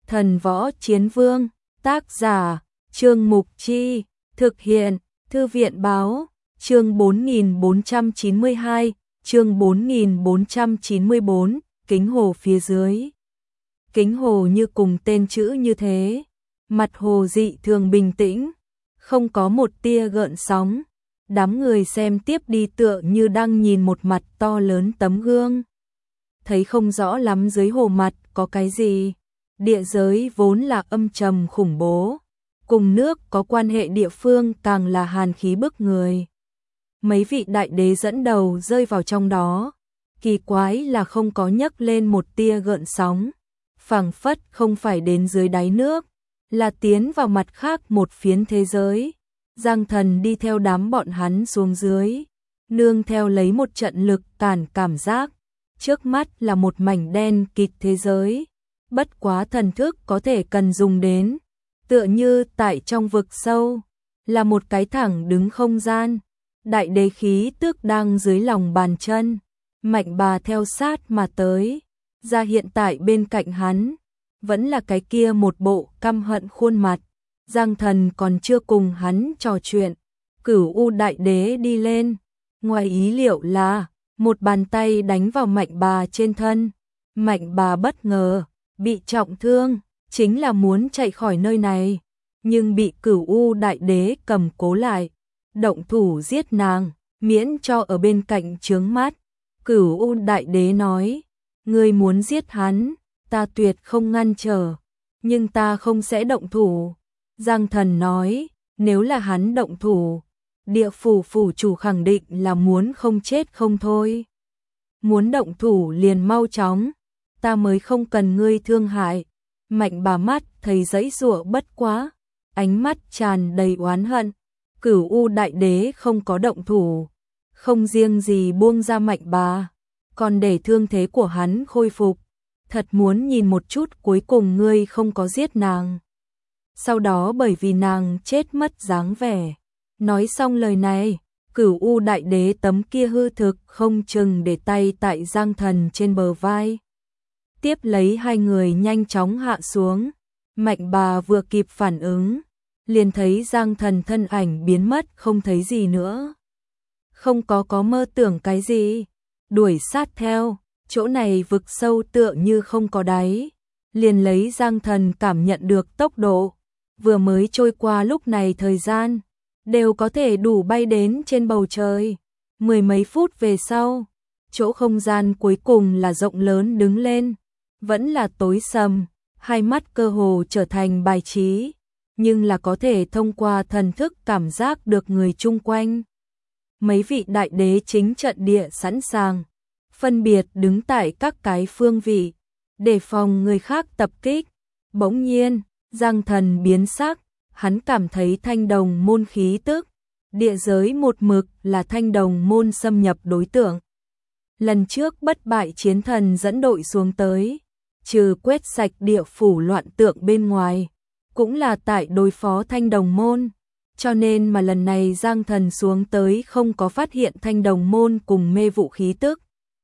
Thần Võ Chiến Vương, tác giả, Trương Mục Chi, thực hiện, Thư viện Báo, chương 4492, chương 4494, kính hồ phía dưới. Kính hồ như cùng tên chữ như thế, mặt hồ dị thường bình tĩnh, không có một tia gợn sóng. Đám người xem tiếp đi tựa như đang nhìn một mặt to lớn tấm gương. Thấy không rõ lắm dưới hồ mặt có cái gì. Địa giới vốn là âm trầm khủng bố, cùng nước có quan hệ địa phương càng là hàn khí bức người. Mấy vị đại đế dẫn đầu rơi vào trong đó, kỳ quái là không có nhấc lên một tia gợn sóng, phảng phất không phải đến dưới đáy nước, là tiến vào mặt khác một phiến thế giới. Giang Thần đi theo đám bọn hắn xuống dưới, nương theo lấy một trận lực cản cảm giác, trước mắt là một mảnh đen kịt thế giới, bất quá thần thức có thể cần dùng đến, tựa như tại trong vực sâu, là một cái thẳng đứng không gian, đại đế khí tức đang dưới lòng bàn chân, Mạnh Bà theo sát mà tới, ra hiện tại bên cạnh hắn, vẫn là cái kia một bộ căm hận khuôn mặt. Giang Thần còn chưa cùng hắn trò chuyện, Cửu U đại đế đi lên, ngoài ý liệu là một bàn tay đánh vào Mạnh Bà trên thân. Mạnh Bà bất ngờ bị trọng thương, chính là muốn chạy khỏi nơi này, nhưng bị Cửu U đại đế cầm cố lại, động thủ giết nàng, miễn cho ở bên cạnh chướng mắt. Cửu U đại đế nói, ngươi muốn giết hắn, ta tuyệt không ngăn trở, nhưng ta không sẽ động thủ. Giang Thần nói, nếu là hắn động thủ, địa phủ phủ chủ khẳng định là muốn không chết không thôi. Muốn động thủ liền mau chóng, ta mới không cần ngươi thương hại. Mạnh Bà mắt thấy giãy giụa bất quá, ánh mắt tràn đầy oán hận. Cửu U đại đế không có động thủ, không riêng gì buông ra Mạnh Bà, còn để thương thế của hắn khôi phục. Thật muốn nhìn một chút cuối cùng ngươi không có giết nàng. Sau đó bởi vì nàng chết mất dáng vẻ. Nói xong lời này, Cửu U đại đế tấm kia hư thực không chừng để tay tại Giang Thần trên bờ vai. Tiếp lấy hai người nhanh chóng hạ xuống. Mạnh Bà vừa kịp phản ứng, liền thấy Giang Thần thân ảnh biến mất không thấy gì nữa. Không có mơ tưởng cái gì, đuổi sát theo, chỗ này vực sâu tựa như không có đáy. Liền lấy Giang Thần cảm nhận được tốc độ. Vừa mới trôi qua lúc này thời gian, đều có thể đủ bay đến trên bầu trời. Mười mấy phút về sau, chỗ không gian cuối cùng là rộng lớn đứng lên, vẫn là tối sầm, hai mắt cơ hồ trở thành bài trí, nhưng là có thể thông qua thần thức cảm giác được người chung quanh. Mấy vị đại đế chính trận địa sẵn sàng, phân biệt đứng tại các cái phương vị, đề phòng người khác tập kích. Bỗng nhiên, Giang Thần biến sắc, hắn cảm thấy Thanh Đồng môn khí tức, địa giới một mực là Thanh Đồng môn xâm nhập đối tượng. Lần trước bất bại chiến thần dẫn đội xuống tới, trừ quét sạch địa phủ loạn tượng bên ngoài, cũng là tại đối phó Thanh Đồng môn, cho nên mà lần này Giang Thần xuống tới không có phát hiện Thanh Đồng môn cùng mê vụ khí tức.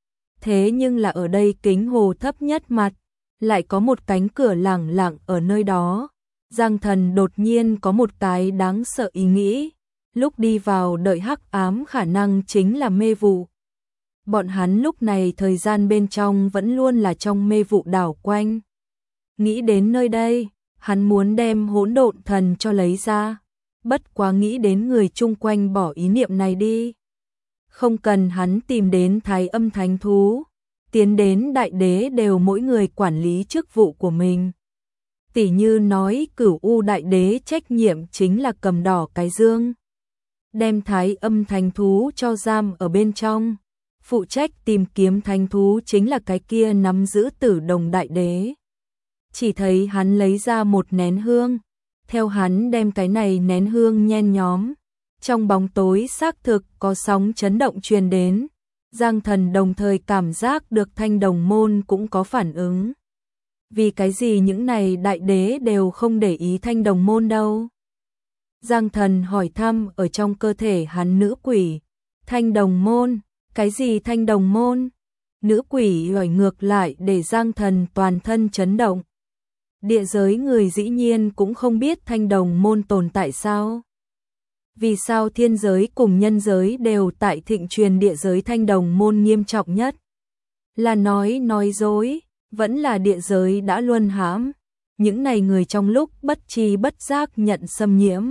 Thế nhưng là ở đây kính hồ thấp nhất mặt, lại có một cánh cửa lẳng lặng ở nơi đó. Giang Thần đột nhiên có một cái đáng sợ ý nghĩ, lúc đi vào đợi hắc ám khả năng chính là mê vụ. Bọn hắn lúc này thời gian bên trong vẫn luôn là trong mê vụ đảo quanh. Nghĩ đến nơi đây, hắn muốn đem hỗn độn thần cho lấy ra, bất quá nghĩ đến người chung quanh bỏ ý niệm này đi. Không cần hắn tìm đến Thái Âm thánh thú, tiến đến đại đế đều mỗi người quản lý chức vụ của mình. Tỷ như nói Cửu U đại đế trách nhiệm chính là cầm đỏ cái dương, đem Thái Âm thánh thú cho giam ở bên trong, phụ trách tìm kiếm thánh thú chính là cái kia nắm giữ Tử Đồng đại đế. Chỉ thấy hắn lấy ra một nén hương, theo hắn đem cái này nén hương nhen nhóm, trong bóng tối xác thực có sóng chấn động truyền đến. Giang Thần đồng thời cảm giác được Thanh Đồng môn cũng có phản ứng. Vì cái gì những này đại đế đều không để ý Thanh Đồng môn đâu? Giang Thần hỏi thăm ở trong cơ thể hắn nữ quỷ. Thanh Đồng môn, cái gì Thanh Đồng môn? Nữ quỷ hỏi ngược lại để Giang Thần toàn thân chấn động. Địa giới người dĩ nhiên cũng không biết Thanh Đồng môn tồn tại sao? Vì sao thiên giới cùng nhân giới đều tại thịnh truyền địa giới Thanh Đồng môn nghiêm trọng nhất? Là nói dối, vẫn là địa giới đã luân hãm, những này người trong lúc bất tri bất giác nhận xâm nhiễm.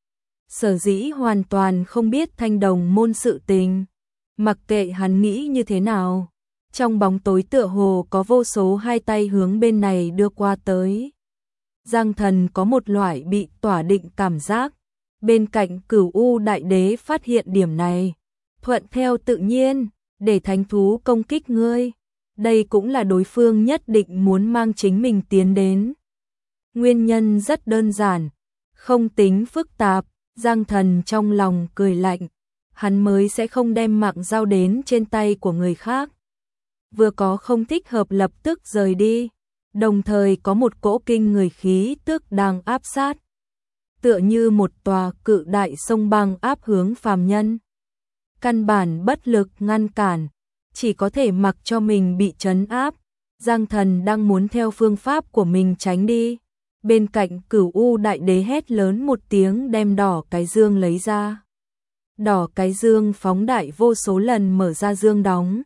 Sở dĩ hoàn toàn không biết Thanh Đồng môn sự tình, mặc kệ hắn nghĩ như thế nào, trong bóng tối tựa hồ có vô số hai tay hướng bên này đưa qua tới. Giang Thần có một loại bị tỏa định cảm giác, bên cạnh Cửu U Đại Đế phát hiện điểm này, thuận theo tự nhiên, để thánh thú công kích ngươi. Đây cũng là đối phương nhất định muốn mang chính mình tiến đến. Nguyên nhân rất đơn giản, không tính phức tạp, Giang Thần trong lòng cười lạnh, hắn mới sẽ không đem mạng giao đến trên tay của người khác. Vừa có không thích hợp lập tức rời đi, đồng thời có một cỗ kinh người khí tức đang áp sát. Tựa như một tòa cự đại sông băng áp hướng phàm nhân. Căn bản bất lực ngăn cản, chỉ có thể mặc cho mình bị trấn áp. Giang Thần đang muốn theo phương pháp của mình tránh đi. Bên cạnh Cửu U Đại Đế hét lớn một tiếng đem đỏ cái dương lấy ra. Đỏ cái dương phóng đại vô số lần mở ra dương đóng.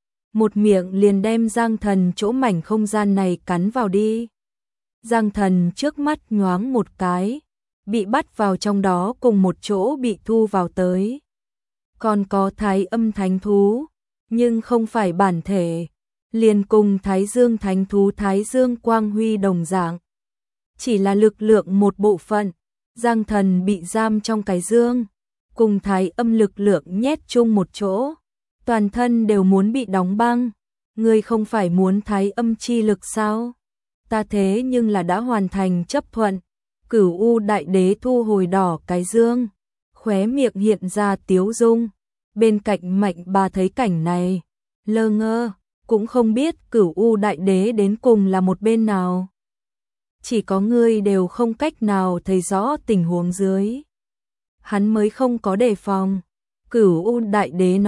Một miệng liền đem Giang Thần chỗ mảnh không gian này cắn vào đi. Giang Thần trước mắt nhoáng một cái, bị bắt vào trong đó cùng một chỗ bị thu vào tới. Còn có Thái Âm Thánh Thú, nhưng không phải bản thể, liền cùng Thái Dương Thánh Thú Thái Dương Quang Huy đồng dạng. Chỉ là lực lượng một bộ phận, Giang Thần bị giam trong cái dương, cùng Thái Âm lực lượng nhét chung một chỗ, toàn thân đều muốn bị đóng băng. Ngươi không phải muốn Thái Âm chi lực sao? Ta thế nhưng là đã hoàn thành chấp thuận. Cửu U Đại Đế thu hồi đỏ cái dương, khóe miệng hiện ra tiếu dung. Bên cạnh Mạnh Bà thấy cảnh này, lơ ngơ, cũng không biết Cửu U Đại Đế đến cùng là một bên nào. Chỉ có ngươi đều không cách nào thấy rõ tình huống dưới. Hắn mới không có đề phòng. Cửu U Đại Đế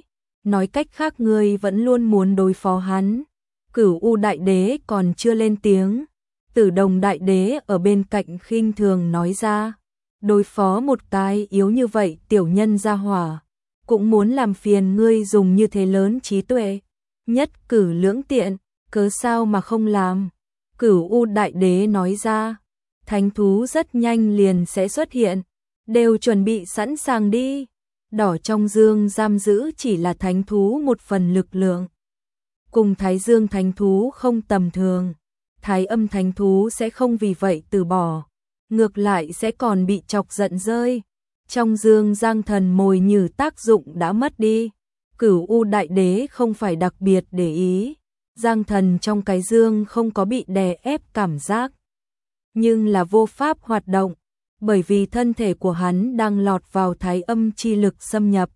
nói cách khác ngươi vẫn luôn muốn đối phó hắn. Cửu U Đại Đế còn chưa lên tiếng, Tử Đồng Đại Đế ở bên cạnh khinh thường nói ra, đối phó một cái yếu như vậy tiểu nhân gia hỏa, cũng muốn làm phiền ngươi dùng như thế lớn trí tuệ, nhất cử lưỡng tiện, cớ sao mà không làm. Cửu U Đại Đế nói ra, thánh thú rất nhanh liền sẽ xuất hiện, đều chuẩn bị sẵn sàng đi. Đỏ trong dương giam giữ chỉ là thánh thú một phần lực lượng, cùng Thái Dương Thánh Thú không tầm thường. Thái Âm Thánh Thú sẽ không vì vậy từ bỏ, ngược lại sẽ còn bị chọc giận rơi. Trong dương Giang Thần mồi nhử tác dụng đã mất đi. Cửu U Đại Đế không phải đặc biệt để ý, Giang Thần trong cái dương không có bị đè ép cảm giác, nhưng là vô pháp hoạt động, bởi vì thân thể của hắn đang lọt vào Thái Âm chi lực xâm nhập.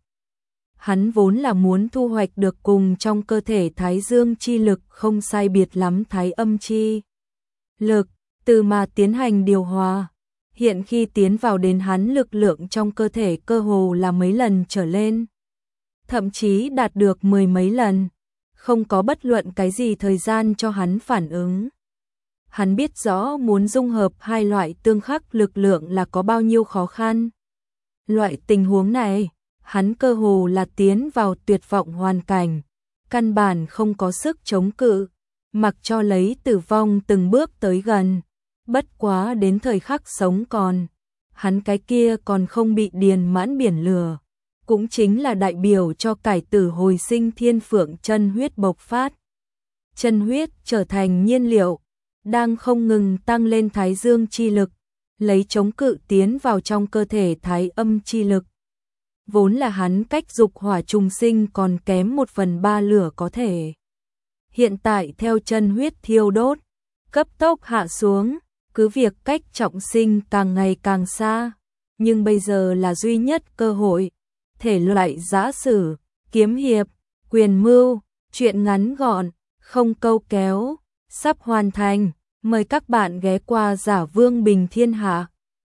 Hắn vốn là muốn thu hoạch được cùng trong cơ thể Thái Dương chi lực không sai biệt lắm Thái Âm chi lực, từ mà tiến hành điều hòa. Hiện khi tiến vào đến hắn lực lượng trong cơ thể cơ hồ là mấy lần trở lên, thậm chí đạt được 10 mấy lần, không có bất luận cái gì thời gian cho hắn phản ứng. Hắn biết rõ muốn dung hợp hai loại tương khắc lực lượng là có bao nhiêu khó khăn. Loại tình huống này, hắn cơ hồ là tiến vào tuyệt vọng hoàn cảnh, căn bản không có sức chống cự, mặc cho lấy tử vong từng bước tới gần. Bất quá đến thời khắc sống còn, hắn cái kia còn không bị điền mãn biển lửa, cũng chính là đại biểu cho cải tử hồi sinh thiên phượng chân huyết bộc phát. Chân huyết trở thành nhiên liệu, đang không ngừng tăng lên Thái Dương chi lực, lấy chống cự tiến vào trong cơ thể Thái Âm chi lực. Vốn là hắn cách dục hỏa trùng sinh còn kém 1/3 lửa có thể. Hiện tại theo chân huyết thiêu đốt, cấp tốc hạ xuống, cứ việc cách trọng sinh càng ngày càng xa, nhưng bây giờ là duy nhất cơ hội. Thể loại giã sử, kiếm hiệp, quyền mưu, truyện ngắn gọn, không câu kéo, sắp hoàn thành. Mời các bạn ghé qua Giả Vương Bình Thiên Hạ.